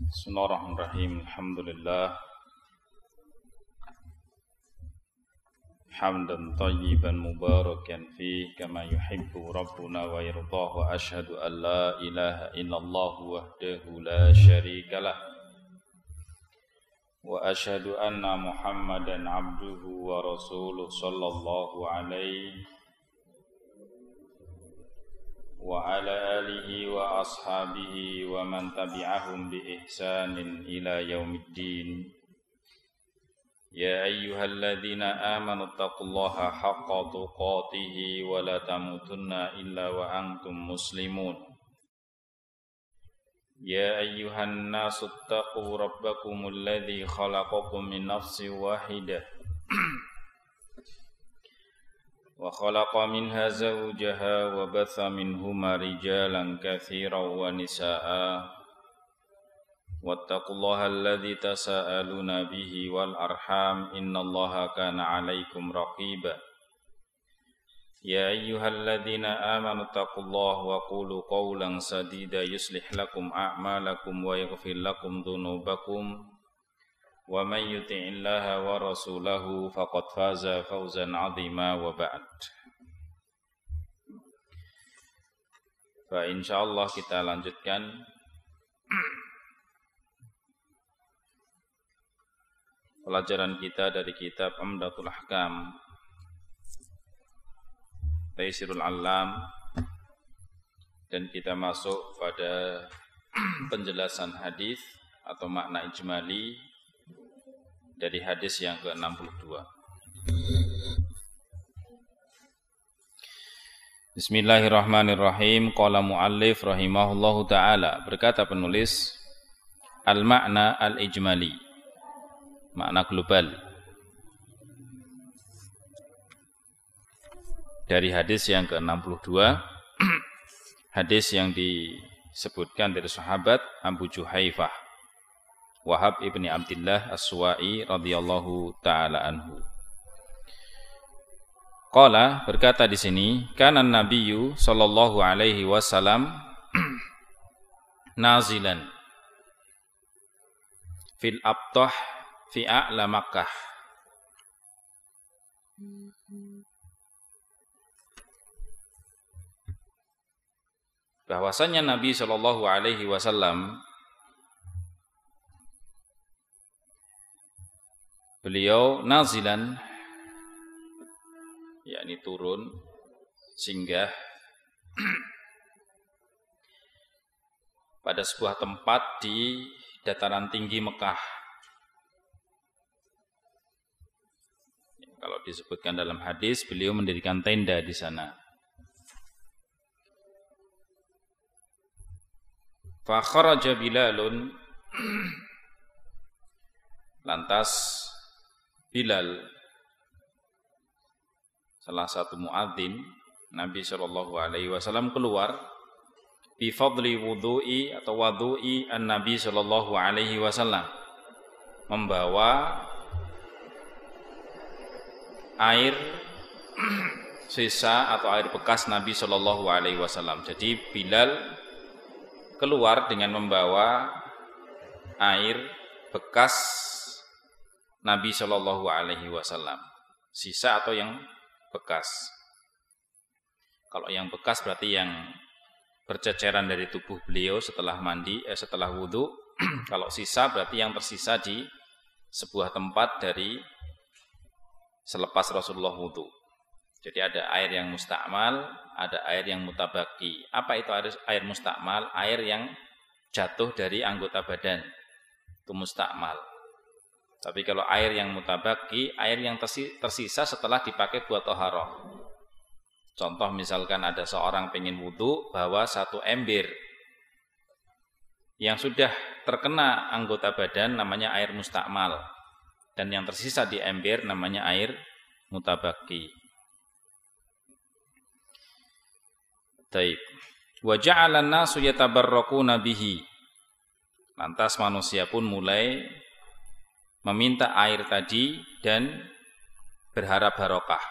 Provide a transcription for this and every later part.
Bismillahirrahmanirrahim. Alhamdulillah hamdan tayyiban mubarakan fi kama yuhibbu rabbuna wa yardah wa ashhadu an la ilaha illallah wahdahu la syarikalah wa ashhadu anna Muhammadan abduhu wa rasuluh sallallahu alaihi wa ala alihi wa ashabihi wa man tabi'ahum bi ihsanin ila yaumiddin. Ya ayyuhalladzina amanu taqullaha haqqa tuqatih wa la tamutunna illa wa antum muslimun. Ya ayyuhan nasu taqu rabbakumul ladzi khalaqakum min nafsin wahidah wa khalaqa minha zawjaha wa batha minhuma rijalan katsiran wa nisaa'a wattaqullaha alladzi tasaaluna bihi wal arham innallaha kana 'alaikum raqiba. Ya ayyuhalladzina amanu taqullaha wa qulu qawlan sadida yuslih lakum a'malakum wa yaghfir lakum dhunubakum wa man yuti'illaha wa rasulahu faqad faza fawzan 'azima wa ba'd. Fa insyaallah kita lanjutkan pelajaran kita dari kitab Umdatul Ahkam Taysirul Allam, dan kita masuk pada penjelasan hadis atau makna ijmali dari hadis yang ke-62. Bismillahirrahmanirrahim. Qala muallif rahimahullahu ta'ala, berkata penulis, al-makna al-ijmali, makna global dari hadis yang ke-62, hadis yang disebutkan dari sahabat Abu Juhaifah Wahab ibni Abdillah As-Suwa'i radhiyallahu ta'ala anhu. Qala, berkata di sini, kana nabiyyu sallallahu alaihi wasallam nazilan fil abtah fi a'la Makkah. Bahwasanya Nabi sallallahu alaihi wasallam beliau nazilan, yakni turun, singgah pada sebuah tempat di dataran tinggi Mekah. Kalau disebutkan dalam hadis, beliau mendirikan tenda di sana. Fa kharaja Bilalun, lantas Bilal, salah satu muadzin Nabi sallallahu alaihi wasallam, keluar bi fadli wudu'i atau wudu'i an-Nabi sallallahu alaihi wasallam, membawa air sisa atau air bekas Nabi sallallahu alaihi wasallam. Jadi Bilal keluar dengan membawa air bekas Nabi sallallahu alaihi wasallam, sisa atau yang bekas. Kalau yang bekas berarti yang berceceran dari tubuh beliau setelah mandi, setelah wudu. Kalau sisa berarti yang tersisa di sebuah tempat dari selepas Rasulullah wudu. Jadi ada air yang mustakmal, ada air yang mutabaki. Apa itu air mustakmal? Air yang jatuh dari anggota badan, itu mustakmal. Tapi kalau air yang mutabaki, air yang tersisa setelah dipakai buat thaharah. Contoh misalkan ada seorang pengen wudu, bawa satu ember yang sudah terkena anggota badan namanya air mustakmal, dan yang tersisa di ember namanya air mutabaki. Taib. Wa ja'ala an-nasu yatabarrakuna bihi. Lantas manusia pun mulai meminta air tadi dan berharap barokah.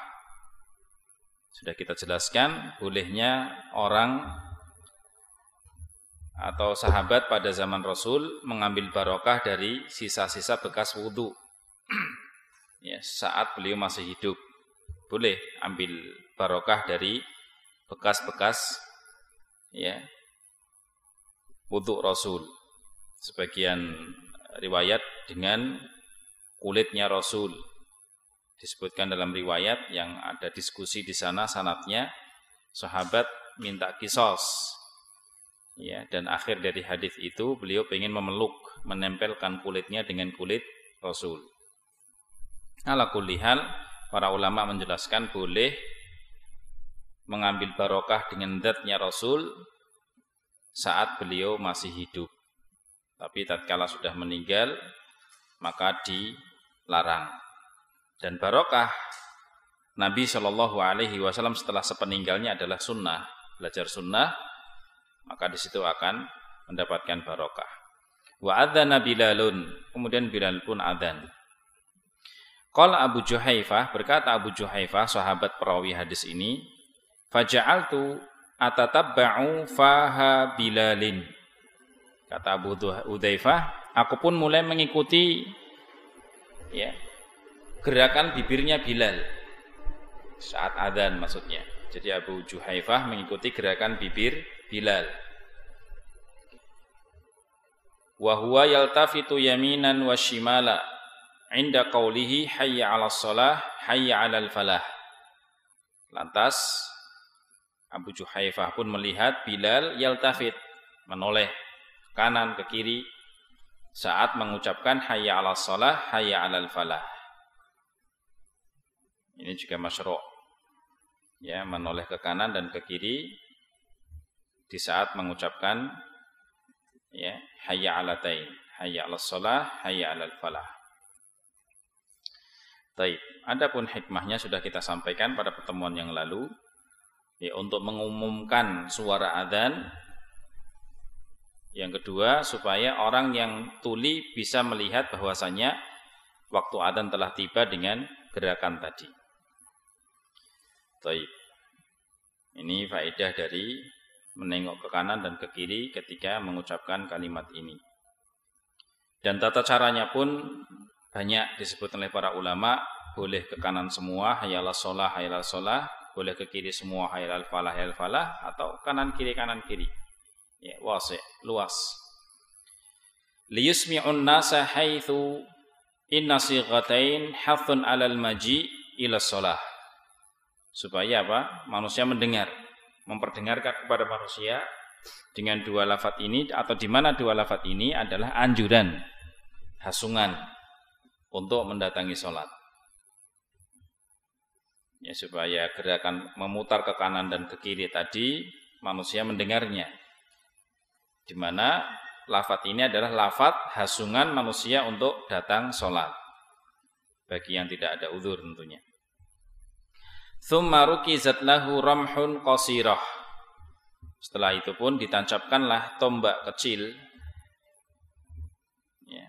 Sudah kita jelaskan bolehnya orang atau sahabat pada zaman Rasul mengambil barokah dari sisa-sisa bekas wudu ya, saat beliau masih hidup. Boleh ambil barokah dari bekas-bekas ya wudu Rasul. Sebagian riwayat dengan kulitnya Rasul. Disebutkan dalam riwayat yang ada diskusi di sana sanadnya, sahabat minta kisos. Ya, dan akhir dari hadis itu beliau ingin memeluk, menempelkan kulitnya dengan kulit Rasul. Ala kulli hal, para ulama menjelaskan boleh mengambil barokah dengan zatnya Rasul saat beliau masih hidup. Tapi tatkala sudah meninggal maka dilarang. Dan barokah Nabi Shallallahu Alaihi Wasallam setelah sepeninggalnya adalah sunnah, belajar sunnah, maka di situ akan mendapatkan barokah. Wa adzana Bilalun, kemudian Bilal pun adzan. Qala Abu Juhaifah, berkata Abu Juhaifah, sahabat perawi hadis ini, faja'altu atatabba'u faha Bilalin. Kata Abu Hudzaifah, aku pun mulai mengikuti ya, gerakan bibirnya Bilal saat adzan maksudnya. Jadi Abu Juhaifah mengikuti gerakan bibir Bilal. Wa huwa yaltafitu yaminan wa shimala 'inda qawlihi hayya 'alas shalah hayya 'alal falah. Lantas Abu Juhaifah pun melihat Bilal yaltafit, menoleh kanan ke kiri saat mengucapkan hayya 'alas shalah hayya 'alal falah. Ini juga masyru'. Ya, menoleh ke kanan dan ke kiri di saat mengucapkan ya hayya 'alatain, hayya 'alas shalah, hayya 'alal falah. Baik, adapun hikmahnya sudah kita sampaikan pada pertemuan yang lalu, ya, untuk mengumumkan suara adzan. Yang kedua, supaya orang yang tuli bisa melihat bahwasanya waktu adzan telah tiba dengan gerakan tadi. Baik. Ini faedah dari menengok ke kanan dan ke kiri ketika mengucapkan kalimat ini. Dan tata caranya pun banyak disebut oleh para ulama, boleh ke kanan semua hayyalas shalah hayyal shalah, boleh ke kiri semua hayyal falah hayyal falah, atau kanan kiri. Ya, wasi', luas. Liyusmi'un nasa haitsu inna sighatain hathun 'alal maji' ila shalah. Supaya apa? Manusia mendengar, memperdengarkan kepada manusia dengan dua lafaz ini, atau di mana dua lafaz ini adalah anjuran, hasungan untuk mendatangi sholat. Ya, supaya gerakan memutar ke kanan dan ke kiri tadi manusia mendengarnya. Di mana lafaz ini adalah lafaz hasungan manusia untuk datang sholat. Bagi yang tidak ada uzur tentunya. Tsumma rukizat lahu ramhun qasirah. Setelah itu pun ditancapkanlah tombak kecil, ya,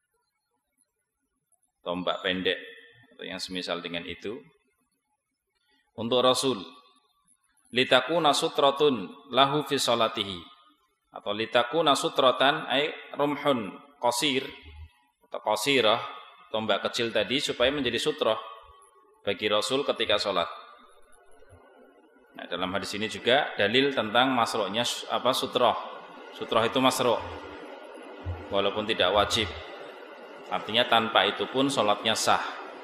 tombak pendek atau yang semisal dengan itu untuk Rasul. Litakuna sutratun lahu fi sholatihi, atau litakuna sutratan ay rumhun qasir atau qasirah, tombak kecil tadi supaya menjadi sutrah bagi Rasul ketika sholat. Nah, dalam hadis ini juga dalil tentang masru'nya sutrah. Sutrah itu masru', walaupun tidak wajib. Artinya tanpa itu pun sholatnya sah.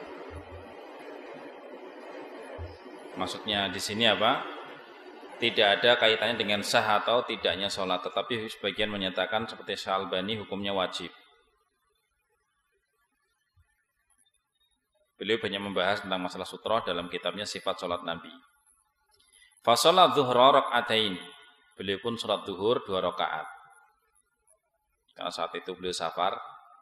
Maksudnya di sini apa? Tidak ada kaitannya dengan sah atau tidaknya sholat, tetapi sebagian menyatakan seperti Syalbani hukumnya wajib. Beliau banyak membahas tentang masalah sutrah dalam kitabnya Sifat Sholat Nabi. Fa sholat zuhra rak'atain. Beliau pun sholat zuhur 2 rakaat. Karena saat itu beliau safar.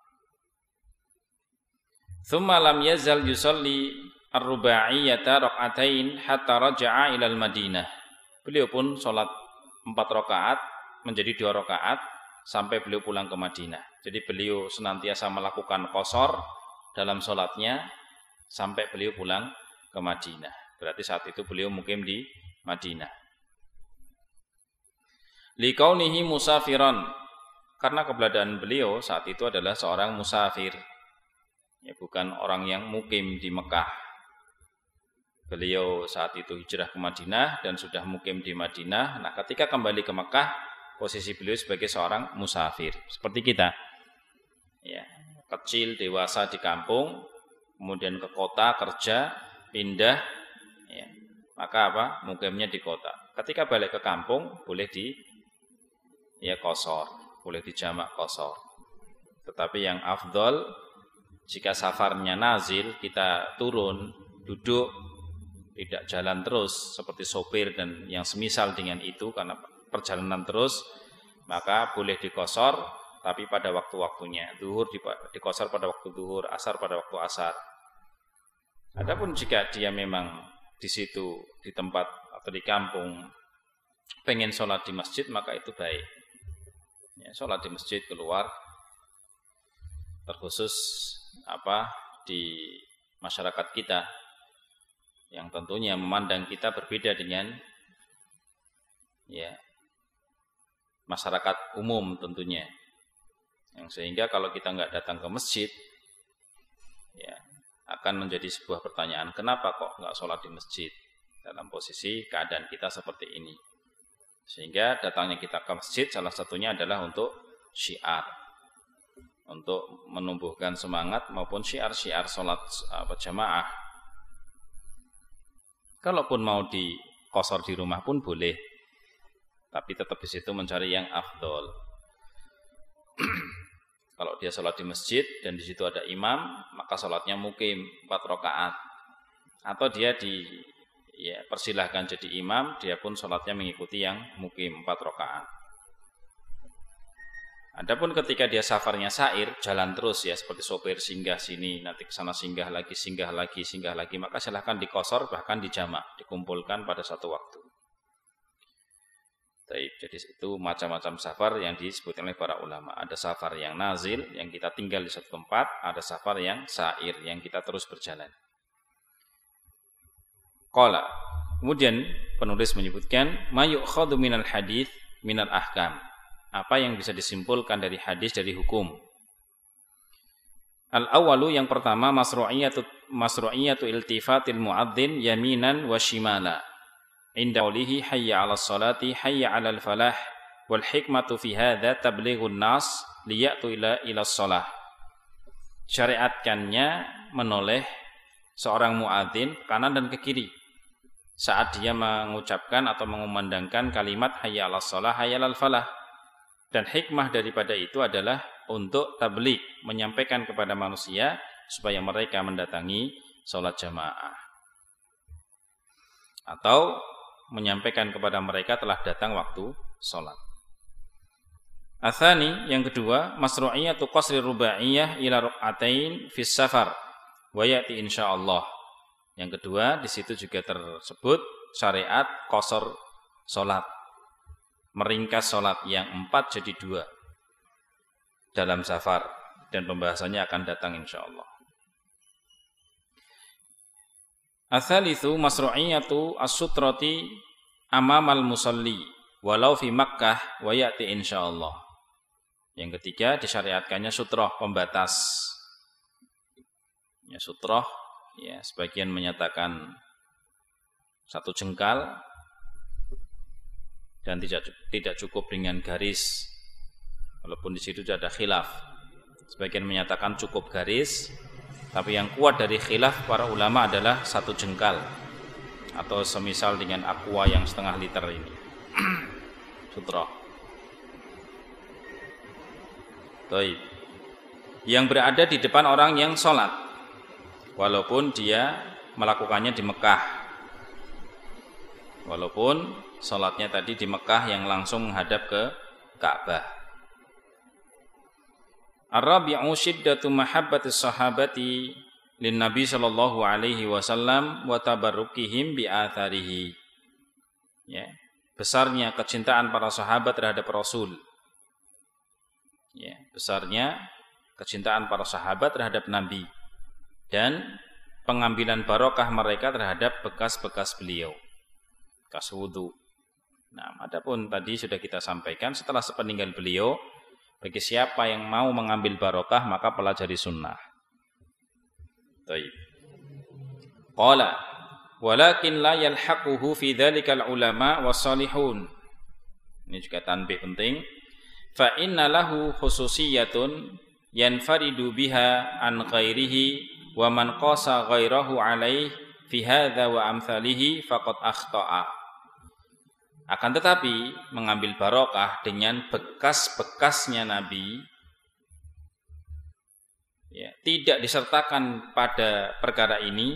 Tsumma lam yazal yusalli ar-ruba'iyyata rak'atain hatta raja'a ilal Madinah. Beliau pun sholat 4 rakaat menjadi 2 rakaat sampai beliau pulang ke Madinah. Jadi beliau senantiasa melakukan qashar dalam sholatnya sampai beliau pulang ke Madinah. Berarti saat itu beliau mukim di Madinah. Liqaunihi musafiran, karena keberadaan beliau saat itu adalah seorang musafir. Ya, bukan orang yang mukim di Mekah. Beliau saat itu hijrah ke Madinah dan sudah mukim di Madinah. Nah, ketika kembali ke Mekah, posisi beliau sebagai seorang musafir, seperti kita. Ya, kecil, dewasa di kampung, kemudian ke kota kerja, pindah, ya, maka apa? Mukimnya di kota. Ketika balik ke kampung, boleh qashar, boleh dijamak qashar. Tetapi yang afdol, jika safarnya nazil, kita turun, duduk, tidak jalan terus seperti sopir dan yang semisal dengan itu, karena perjalanan terus, maka boleh diqashar, tapi pada waktu-waktunya. Zuhur diqashar pada waktu zuhur, asar pada waktu asar. Adapun jika dia memang di situ, di tempat atau di kampung, pengen sholat di masjid, maka itu baik. Ya, sholat di masjid keluar, terkhusus di masyarakat kita yang tentunya memandang kita berbeda dengan masyarakat umum tentunya. Yang sehingga kalau kita nggak datang ke masjid, ya akan menjadi sebuah pertanyaan, kenapa kok nggak sholat di masjid dalam posisi keadaan kita seperti ini. Sehingga datangnya kita ke masjid salah satunya adalah untuk syiar, untuk menumbuhkan semangat maupun syiar-syiar sholat jamaah. Kalaupun mau diqashar di rumah pun boleh, tapi tetap di situ mencari yang afdol. Kalau dia sholat di masjid dan di situ ada imam, maka sholatnya mukim 4 rakaat. Atau dia persilahkan jadi imam, dia pun sholatnya mengikuti yang mukim 4 rakaat. Adapun ketika dia safarnya sair, jalan terus ya, seperti sopir singgah sini, nanti ke sana singgah lagi, maka silahkan diqashar, bahkan dijamak, dikumpulkan pada satu waktu. Jadi itu macam-macam safar yang disebut oleh para ulama. Ada safar yang nazil, yang kita tinggal di satu tempat, ada safar yang sair, yang kita terus berjalan. Qala. Kemudian penulis menyebutkan ma yu'khadhu minal hadits minal ahkam. Apa yang bisa disimpulkan dari hadis, dari hukum. Al-awwalu, yang pertama, masru'iyatu iltifatil muadzin yaminan wa shimala inda qawlihi hayya 'alas salati hayya 'alal falah wal hikmatu fi hadza tablighun nas liyatu ila shalah. Syariatkannya menoleh seorang muadzin ke kanan dan ke kiri saat dia mengucapkan atau mengumandangkan kalimat hayya 'alas shalah hayya 'alal falah. Dan hikmah daripada itu adalah untuk tabligh, menyampaikan kepada manusia supaya mereka mendatangi sholat jamaah, atau menyampaikan kepada mereka telah datang waktu sholat. Atsani, yang kedua, masru'iyatu qasri rubaiyah ila ruk'atain fis safar wa ya'ti insyaallah. Yang kedua, di situ juga tersebut syariat qasar sholat, meringkas sholat yang 4 jadi 2 dalam safar, dan pembahasannya akan datang insyaallah. Ats-tsalitsu masru'iyatu as-sutrati amamal musalli walau fi Makkah wa ya'ti insyaallah. Yang ketiga, disyariatkannya sutroh, pembatas. Ya, sutroh, ya, sebagian menyatakan 1 jengkal dan tidak cukup dengan garis, walaupun di situ ada khilaf. Sebagian menyatakan cukup garis, tapi yang kuat dari khilaf para ulama adalah 1 jengkal, atau semisal dengan aqua yang setengah liter ini. Sutroh. Baik. Yang berada di depan orang yang sholat, walaupun dia melakukannya di Mekah, walaupun sholatnya tadi di Mekah yang langsung menghadap ke Ka'bah. Ar-rabi'u syiddatu mahabbatis sahabati lin Nabi sallallahu alaihi wasallam wa tabarrukihim bi atharihi. Ya, besarnya kecintaan para sahabat terhadap Rasul. Ya, besarnya kecintaan para sahabat terhadap Nabi dan pengambilan barokah mereka terhadap bekas-bekas beliau. Bekas wudu, Nah, adapun tadi sudah kita sampaikan setelah sepeninggal beliau, bagi siapa yang mau mengambil barokah maka pelajari sunnah. Baik. Qala walakin la yalhaquhu fi dzalikal ulama wassalihun. Ini juga tanbih penting. Fa inna lahu khususiyatun yanfaridu biha an ghairihi wa man qasa ghairahu alaihi fi hadza wa amsalihi faqad akhta'a. Akan tetapi mengambil barokah dengan bekas-bekasnya Nabi ya, tidak disertakan pada perkara ini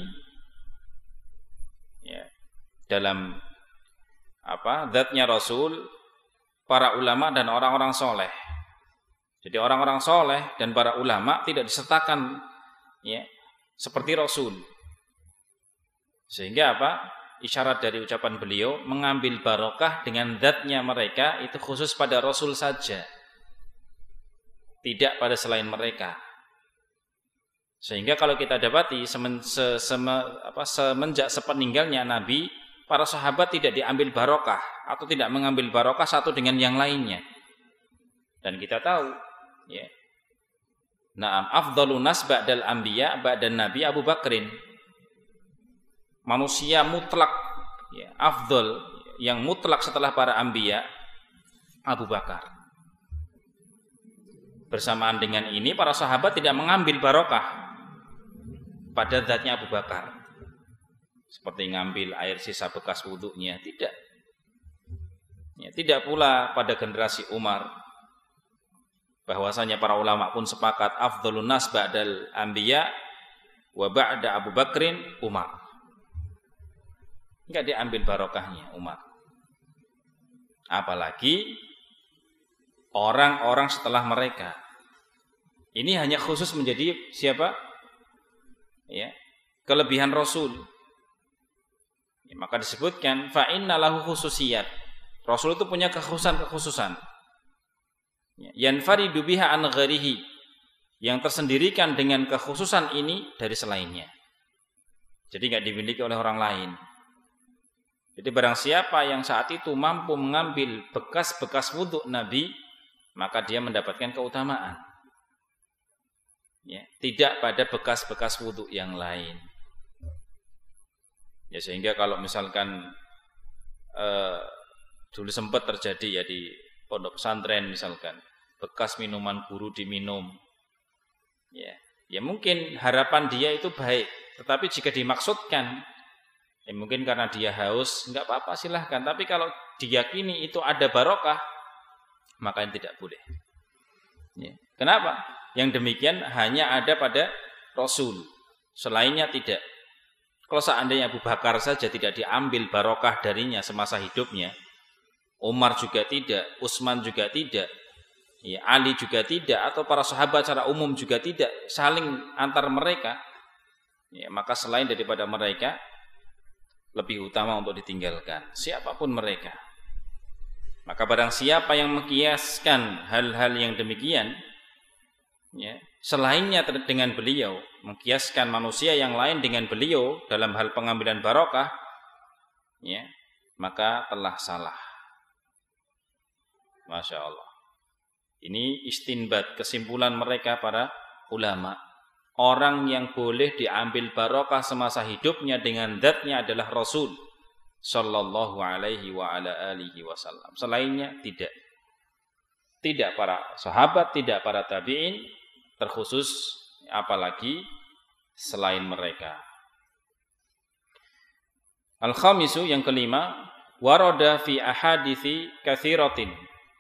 ya, dalam zatnya Rasul, para ulama dan orang-orang soleh. Jadi orang-orang soleh dan para ulama tidak disertakan ya, seperti Rasul. Sehingga isyarat dari ucapan beliau mengambil barokah dengan zatnya mereka itu khusus pada Rasul saja, tidak pada selain mereka. Sehingga kalau kita dapati semenjak sepeninggalnya Nabi, para sahabat tidak diambil barokah atau tidak mengambil barokah satu dengan yang lainnya. Dan kita tahu ya, na'am afdhalun nas ba'dal anbiya ba'dan nabi Abu Bakrin. Manusia mutlak ya, afdhal yang mutlak setelah para anbiya Abu Bakar. Bersamaan dengan ini para sahabat tidak mengambil barokah pada zatnya Abu Bakar, seperti ngambil air sisa bekas wudunya, tidak ya, tidak pula pada generasi Umar, bahwasanya para ulama pun sepakat afdhalun nas ba'dal anbiya wa ba'da Abu Bakrin Umar. Enggak diambil barokahnya Umar. Apalagi orang-orang setelah mereka. Ini hanya khusus menjadi siapa? Ya, kelebihan Rasul. Ya, maka disebutkan fa inna lahu khususiyat. Rasul itu punya kekhususan. Ya, yanfaridu biha an ghairihi. Yang tersendirikan dengan kekhususan ini dari selainnya. Jadi enggak dimiliki oleh orang lain. Jadi barang siapa yang saat itu mampu mengambil bekas-bekas wudhu Nabi, maka dia mendapatkan keutamaan. Ya, tidak pada bekas-bekas wudhu yang lain. Ya, sehingga kalau misalkan dulu sempat terjadi ya di pondok pesantren misalkan, bekas minuman guru diminum. Ya mungkin harapan dia itu baik, tetapi jika dimaksudkan ya mungkin karena dia haus, enggak apa-apa silahkan. Tapi kalau diyakini itu ada barokah, maka yang tidak boleh. Ya. Kenapa? Yang demikian hanya ada pada Rasul, selainnya tidak. Kalau seandainya Abu Bakar saja tidak diambil barokah darinya semasa hidupnya, Umar juga tidak, Utsman juga tidak, ya, Ali juga tidak, atau para sahabat secara umum juga tidak, saling antar mereka, ya, maka selain daripada mereka lebih utama untuk ditinggalkan, siapapun mereka. Maka barang siapa yang mengkiaskan hal-hal yang demikian ya, selainnya dengan beliau, mengkiaskan manusia yang lain dengan beliau dalam hal pengambilan barokah ya, maka telah salah. Masya Allah. Ini istinbat, kesimpulan mereka para ulama. Orang yang boleh diambil barokah semasa hidupnya dengan zatnya adalah Rasul sallallahu alaihi wa ala alihi wasallam. Selainnya tidak. Tidak para sahabat, tidak para tabi'in, terkhusus apalagi selain mereka. Al-khamisu, yang kelima, warada fi ahadithi katsiratin.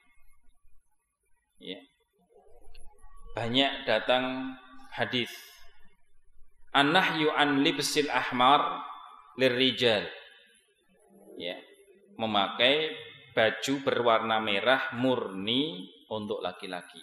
Ya. Banyak datang hadis an-nahyu an libsil ahmar lirrijal, ya, memakai baju berwarna merah murni untuk laki-laki,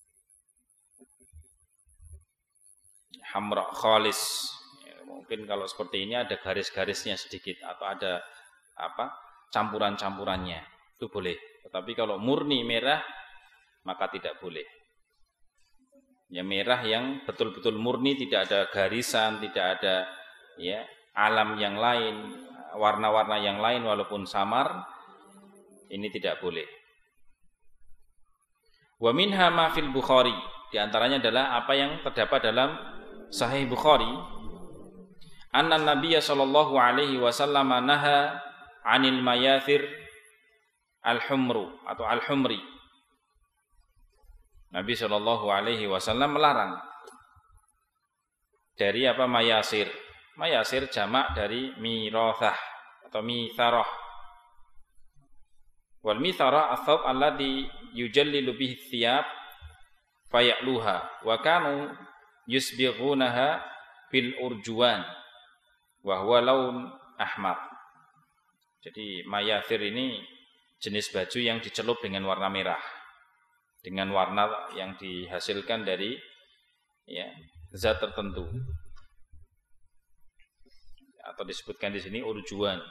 hamra khalis, ya, mungkin kalau seperti ini ada garis-garisnya sedikit atau ada campuran-campurannya, itu boleh. Tetapi kalau murni merah maka tidak boleh. Ya, merah yang betul-betul murni, tidak ada garisan, tidak ada ya alam yang lain, warna-warna yang lain walaupun samar, Ini tidak boleh. Wa minha ma fil Bukhari, di antaranya adalah apa yang terdapat dalam Sahih Bukhari, anna Nabiyya sallallahu alaihi wasallam naha 'anil mayathir al-humru atau al-humri. Nabi sallallahu alaihi wasallam melarang dari apa mayasir. Mayasir jamak dari mirathah atau mitharah. Wal mitharah athab alladhi yujallilu bihi thiyab faya'luha wa kanu yusbighunaha bil urjuwan wa huwa laun ahmar. Jadi mayasir ini jenis baju yang dicelup dengan warna merah, dengan warna yang dihasilkan dari zat tertentu, atau disebutkan di sini urjuan.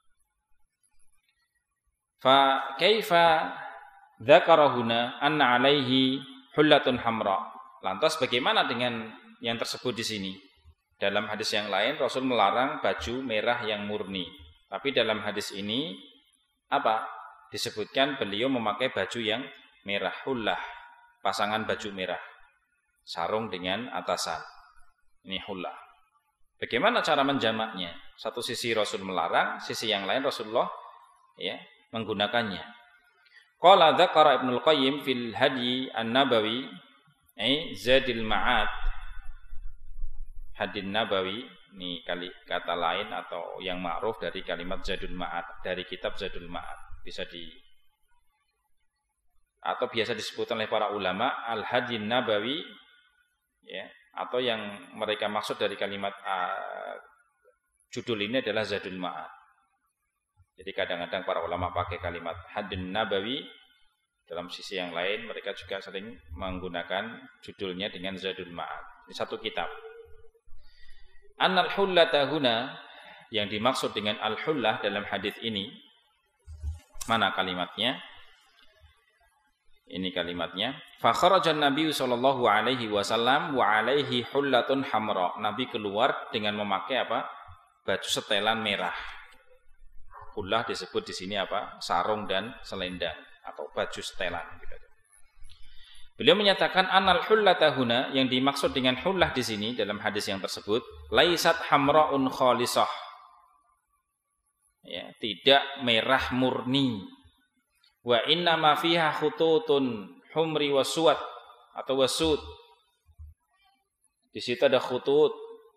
Fa kaifa dzakara huna anna alaihi hullatun hamra. Lantas bagaimana dengan yang tersebut di sini? Dalam hadis yang lain Rasul melarang baju merah yang murni. Tapi dalam hadis ini apa? Disebutkan beliau memakai baju yang merah, hullah, pasangan baju merah, sarung dengan atasan. Ini hullah. Bagaimana cara menjamaknya? Satu sisi Rasul melarang, sisi yang lain Rasulullah menggunakannya. Qala dzakara Ibnul Qayyim fil Hadi An-Nabawi Zadil Ma'ad. Hadin Nabawi ini kata lain atau yang ma'ruf dari kalimat Zadul Ma'ad, dari kitab Zadul Ma'ad. Bisa atau biasa disebut oleh para ulama Al-Hadin Nabawi, atau yang mereka maksud dari kalimat judul ini adalah Zadul Ma'ad. Jadi kadang-kadang para ulama pakai kalimat Hadin Nabawi, dalam sisi yang lain mereka juga sering menggunakan judulnya dengan Zadul Ma'ad. Ini satu kitab. Annal hullata huna, yang dimaksud dengan al-hullah dalam hadis ini, mana kalimatnya? Ini kalimatnya. Fa kharajan Nabi sallallahu alaihi wasallam wa alaihi hullatun hamra. Nabi keluar dengan memakai apa? Baju setelan merah. Hullah disebut di sini apa? Sarung dan selendang atau baju setelan. Beliau menyatakan anal hullata huna, yang dimaksud dengan hullah di sini dalam hadis yang tersebut, laisat hamraun khalisah. Tidak merah murni. Wa inna ma fiha khututun humri wasuat atau wasud. Di situ ada khutut,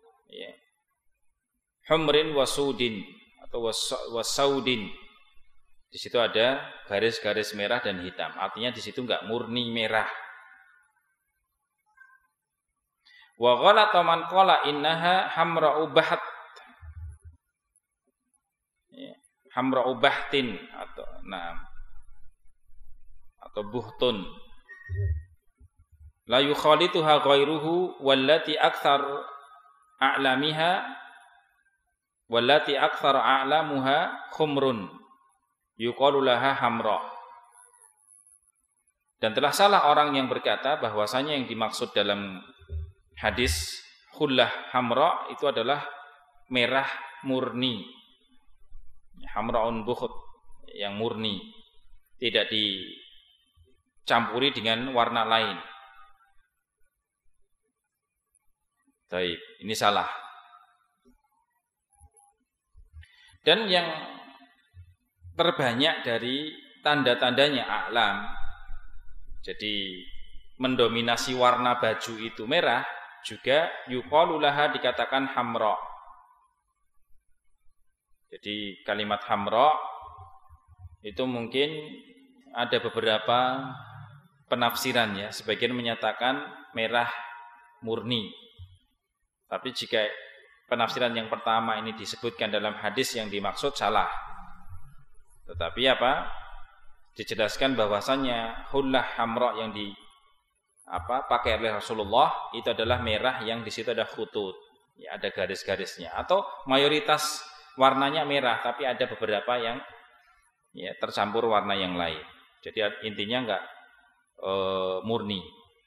humrin wasudin atau wasaudin. Di situ ada garis-garis merah dan hitam. Artinya di situ enggak murni merah. Wa ghalata man qala innaha hamra'u baht. Hamra'u bahtin atau buhtun. La yukhalituha ghairuhu wallati akthar a'lamuha khumrun yuqalu laha hamra. Dan telah salah orang yang berkata bahwasanya yang dimaksud dalam hadis khullah hamra itu adalah merah murni, hamraun bukhut, yang murni, tidak dicampuri dengan warna lain. Baik, ini salah. Dan yang terbanyak dari tanda-tandanya a'lam, jadi mendominasi warna baju itu merah, juga yuqalu laha dikatakan hamra. Jadi kalimat hamra itu mungkin ada beberapa penafsiran ya. Sebagian menyatakan merah murni. Tapi jika penafsiran yang pertama ini disebutkan dalam hadis yang dimaksud salah. Tetapi dijelaskan bahwasannya hullah hamra yang pakai oleh Rasulullah itu adalah merah yang di situ ada khutut, ada garis-garisnya, atau mayoritas warnanya merah tapi ada beberapa yang tercampur warna yang lain. Jadi intinya enggak murni.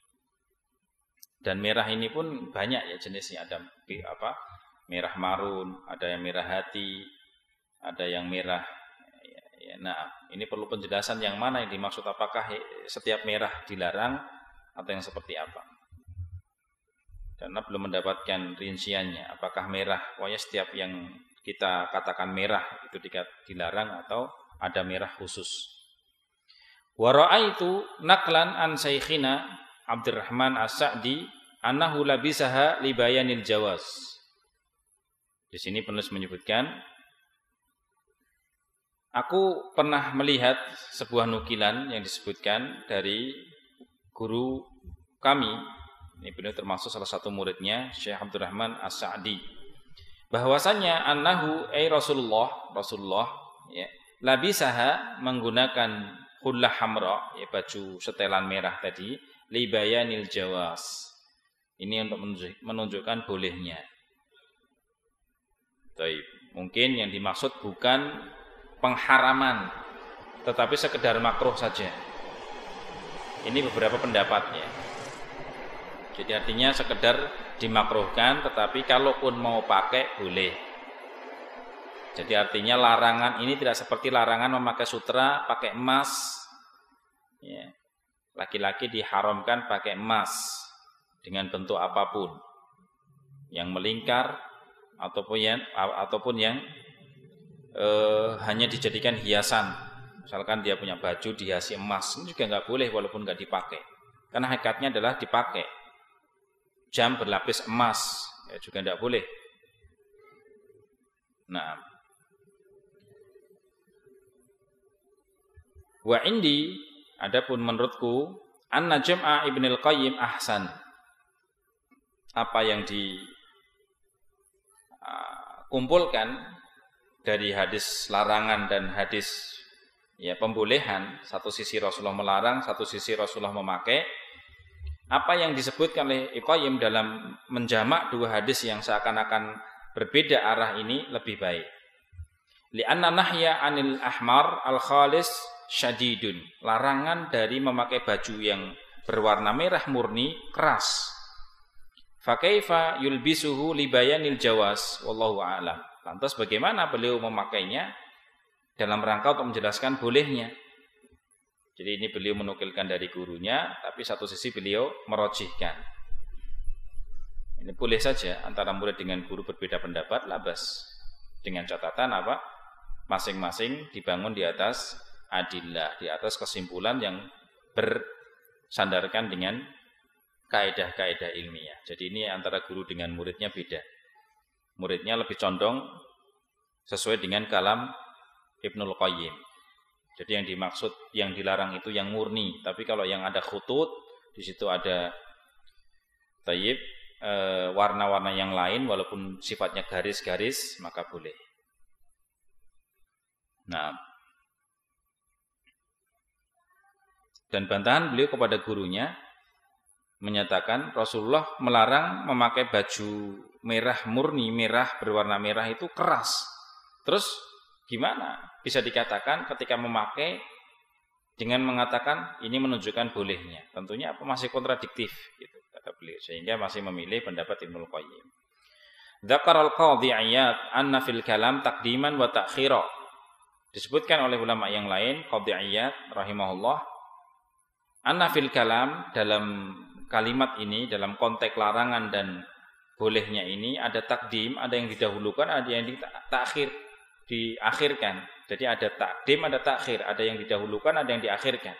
Dan merah ini pun banyak ya jenisnya, ada merah marun, ada yang merah hati, ada yang merah Ya, nah, ini perlu penjelasan yang mana yang dimaksud, apakah setiap merah dilarang atau yang seperti apa. Karena belum mendapatkan rinciannya, apakah merah, pokoknya setiap yang kita katakan merah itu dilarang atau ada merah khusus. Wa ra'aitu naqlan an Saikhina Abdurrahman As-Sa'di annahu labisaha li bayanil jawaz. Di sini penulis menyebutkan, aku pernah melihat sebuah nukilan yang disebutkan dari guru kami, ini benar termasuk salah satu muridnya, Syekh Abdurrahman As-Sa'di, bahwasanya annahu Rasulullah ya, labisaha menggunakan hullah hamra, ya baju setelan merah tadi, li bayanil jawaz. Ini untuk menunjukkan bolehnya. Baik, mungkin yang dimaksud bukan pengharaman, tetapi sekedar makruh saja. Ini beberapa pendapatnya. Jadi artinya sekedar dimakruhkan, tetapi kalaupun mau pakai boleh. Jadi artinya larangan ini tidak seperti larangan memakai sutra, pakai emas. Ya. Laki-laki diharamkan pakai emas dengan bentuk apapun, yang melingkar ataupun yang hanya dijadikan hiasan. Misalkan dia punya baju dihiasi emas, ini juga nggak boleh walaupun nggak dipakai, karena hakikatnya adalah dipakai. Jam berlapis emas ya juga nggak boleh. Nah, wa indi, adapun menurutku, anna jam'a Ibnul Qayyim ahsan. Apa yang dikumpulkan dari hadis larangan dan hadis ya pembolehan, satu sisi Rasulullah melarang, satu sisi Rasulullah memakai. Apa yang disebutkan oleh Ibnu Qayyim dalam menjamak dua hadis yang seakan-akan berbeda arah ini lebih baik. Li'anna nahya 'anil ahmar al-khalis syadidun. Larangan dari memakai baju yang berwarna merah murni keras. Fa kaifa yulbisuhu li bayanil jawaz wallahu a'lam. Lantas bagaimana beliau memakainya dalam rangka untuk menjelaskan bolehnya. Jadi ini beliau menukilkan dari gurunya, tapi satu sisi beliau merojihkan. Ini boleh saja antara murid dengan guru berbeda pendapat, labas. Dengan catatan apa? Masing-masing dibangun di atas adillah, di atas kesimpulan yang bersandarkan dengan kaidah-kaidah ilmiah. Jadi ini antara guru dengan muridnya beda. Muridnya lebih condong sesuai dengan kalam Ibnul Qayyim. Jadi yang dimaksud, yang dilarang itu yang murni. Tapi kalau yang ada khutut, di situ ada warna-warna yang lain, walaupun sifatnya garis-garis, maka boleh. Nah, dan bantahan beliau kepada gurunya menyatakan Rasulullah melarang memakai baju merah murni, merah berwarna merah itu keras. Terus gimana bisa dikatakan ketika memakai dengan mengatakan ini menunjukkan bolehnya? Tentunya apa masih kontradiktif gitu kata beliau, sehingga masih memilih pendapat Ibnul Qayyim. Dzakaral Qadhi Iyad anna fil kalam taqdiman wa ta'khira. Disebutkan oleh ulama yang lain, Qadhi Iyad rahimahullah, anna fil kalam, dalam kalimat ini, dalam konteks larangan dan bolehnya ini ada takdim, ada yang didahulukan, ada yang diakhirkan. Jadi ada takdim, ada takhir, ada yang didahulukan, ada yang diakhirkan.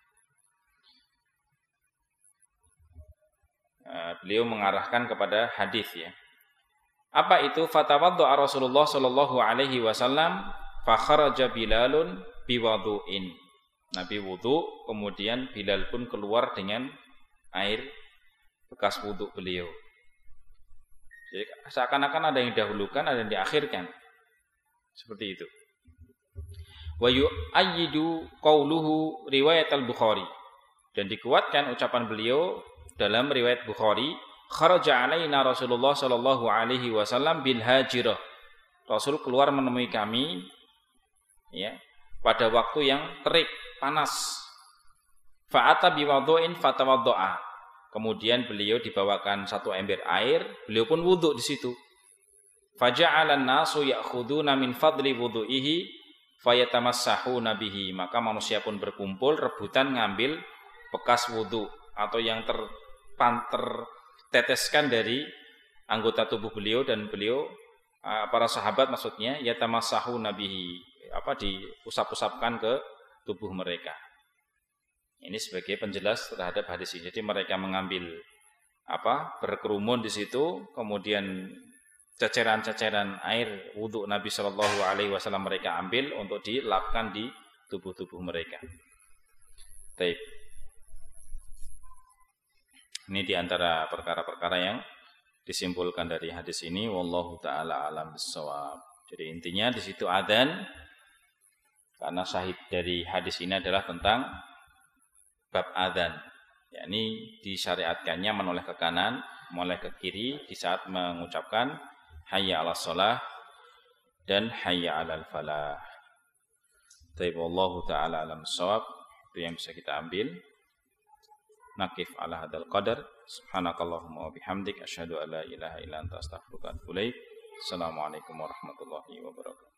Beliau mengarahkan kepada hadis ya. Apa itu? Fatawaddu'a Rasulullah sallallahu alaihi wasallam fa kharaja Bilalun biwudu'in. Nabi wudu, kemudian Bilal pun keluar dengan air bekas wudu beliau. Jadi seakan-akan ada yang didahulukan, ada yang diakhirkan. Seperti itu. Wa yu'ayyidu qauluhu riwayat al-Bukhari. Dan dikuatkan ucapan beliau dalam riwayat Bukhari, kharaja alaina Rasulullah sallallahu alaihi wasallam bil hajirah. Rasul keluar menemui kami ya, pada waktu yang terik, panas. Fa'ata biwadhu'in fatawaddu'a. Kemudian beliau dibawakan satu ember air, beliau pun wudu di situ. Faja'alan nasu ya'khuduna min fadli wudu'ihi fayatamassahu nabihi, maka manusia pun berkumpul rebutan ngambil bekas wudu atau yang terteteskan dari anggota tubuh beliau, dan beliau para sahabat maksudnya yatamassahu nabihi, diusap-usapkan ke tubuh mereka. Ini sebagai penjelas terhadap hadis ini. Jadi mereka mengambil berkerumun di situ, kemudian ceceran-ceceran air wudhu Nabi Shallallahu Alaihi Wasallam mereka ambil untuk dilapkan di tubuh-tubuh mereka. Baik. Ini diantara perkara-perkara yang disimpulkan dari hadis ini. Wallahu taala alam bissawab. Jadi intinya di situ adzan, karena syahid dari hadis ini adalah tentang bab adzan, yakni disyariatkannya menoleh ke kanan, menoleh ke kiri di saat mengucapkan hayya 'alas shalah dan hayya 'alal falah. Taib wallahu taala alam bissawab. Itu yang bisa kita ambil. Nakif ala hadzal qadar. Subhanakallahumma wa bihamdik asyhadu an la ilaha illa anta astaghfiruka wa atubu ilaik. Assalamualaikum warahmatullahi wabarakatuh.